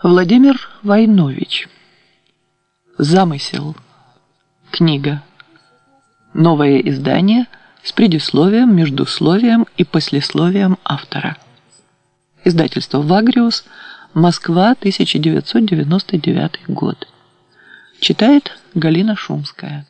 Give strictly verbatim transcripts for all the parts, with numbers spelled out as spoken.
Владимир Войнович. Замысел. Книга. Новое издание с предисловием, междусловием и послесловием автора. Издательство «Вагриус», Москва, тысяча девятьсот девяносто девятый год. Читает Галина Шумская.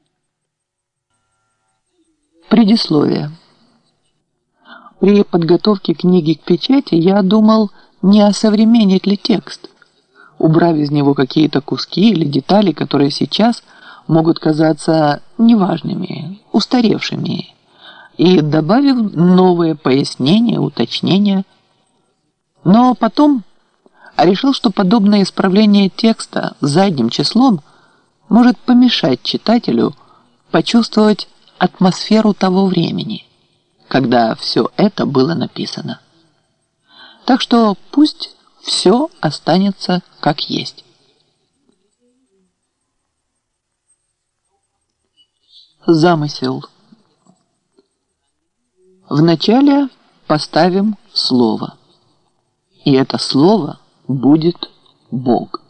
Предисловие. При подготовке книги к печати я думал, не осовременить ли текст, убрав из него какие-то куски или детали, которые сейчас могут казаться неважными, устаревшими, и добавив новые пояснения, уточнения. Но потом решил, что подобное исправление текста задним числом может помешать читателю почувствовать атмосферу того времени, когда все это было написано. Так что пусть все останется как есть. Замысел. Вначале поставим слово. И это слово будет Бог.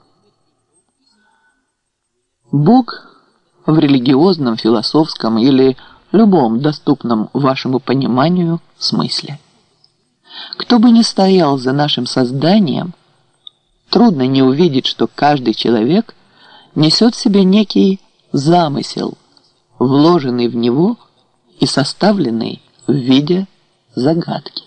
Бог в религиозном, философском или любом доступном вашему пониманию смысле. Кто бы ни стоял за нашим созданием, трудно не увидеть, что каждый человек несет в себе некий замысел, вложенный в него и составленный в виде загадки.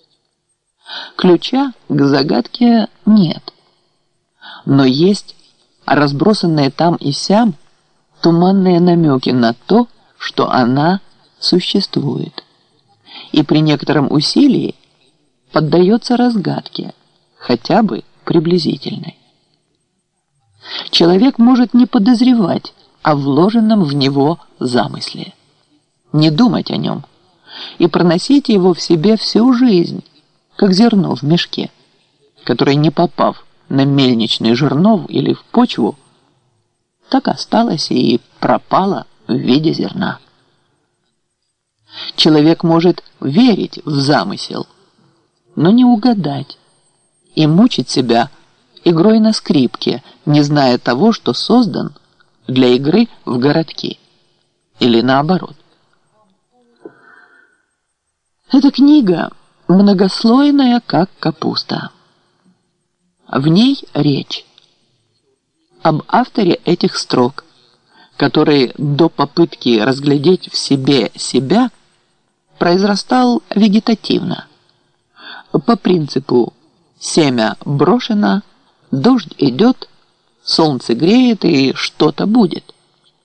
Ключа к загадке нет, но есть разбросанные там и сям туманные намеки на то, что она существует, и при некотором усилии поддается разгадке, хотя бы приблизительной. Человек может не подозревать о вложенном в него замысле, не думать о нем и проносить его в себе всю жизнь, как зерно в мешке, которое, не попав на мельничный жернов или в почву, так осталось и пропало в виде зерна. Человек может верить в замысел, но не угадать и мучить себя игрой на скрипке, не зная того, что создан для игры в городки, или наоборот. Эта книга многослойная, как капуста. В ней речь об авторе этих строк, который до попытки разглядеть в себе себя произрастал вегетативно, по принципу «семя брошено, дождь идет, солнце греет и что-то будет».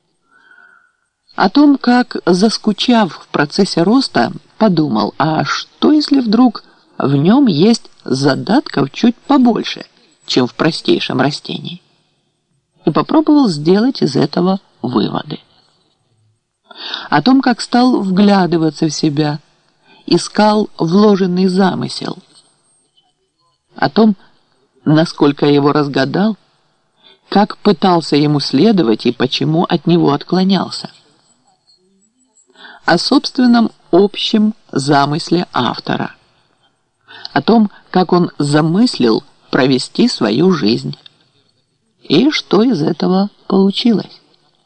О том, как, заскучав в процессе роста, подумал, а что если вдруг в нем есть задатков чуть побольше, чем в простейшем растении? И попробовал сделать из этого выводы. О том, как стал вглядываться в себя, искал вложенный замысел. О том, насколько его разгадал, как пытался ему следовать и почему от него отклонялся. О собственном общем замысле автора. О том, как он замыслил провести свою жизнь. И что из этого получилось.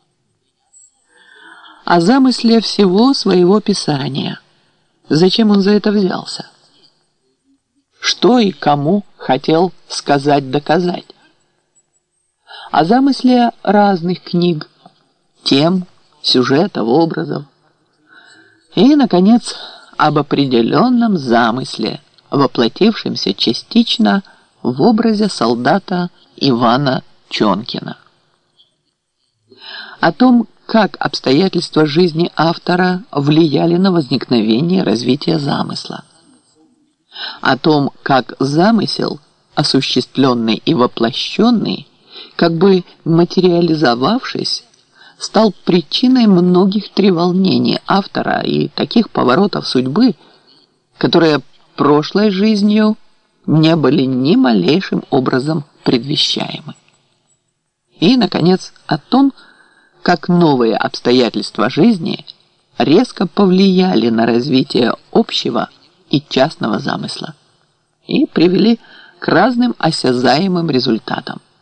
О замысле всего своего писания. Зачем он за это взялся? Что и кому хотел сказать-доказать? О замысле разных книг, тем, сюжетов, образов. И, наконец, об определенном замысле, воплотившемся частично в образе солдата Ивана Чонкина. О том, как обстоятельства жизни автора влияли на возникновение и развитие замысла. О том, как замысел, осуществленный и воплощенный, как бы материализовавшись, стал причиной многих треволнений автора и таких поворотов судьбы, которые прошлой жизнью не были ни малейшим образом предвещаемы. И, наконец, о том, как новые обстоятельства жизни резко повлияли на развитие общего и частного замысла и привели к разным осязаемым результатам.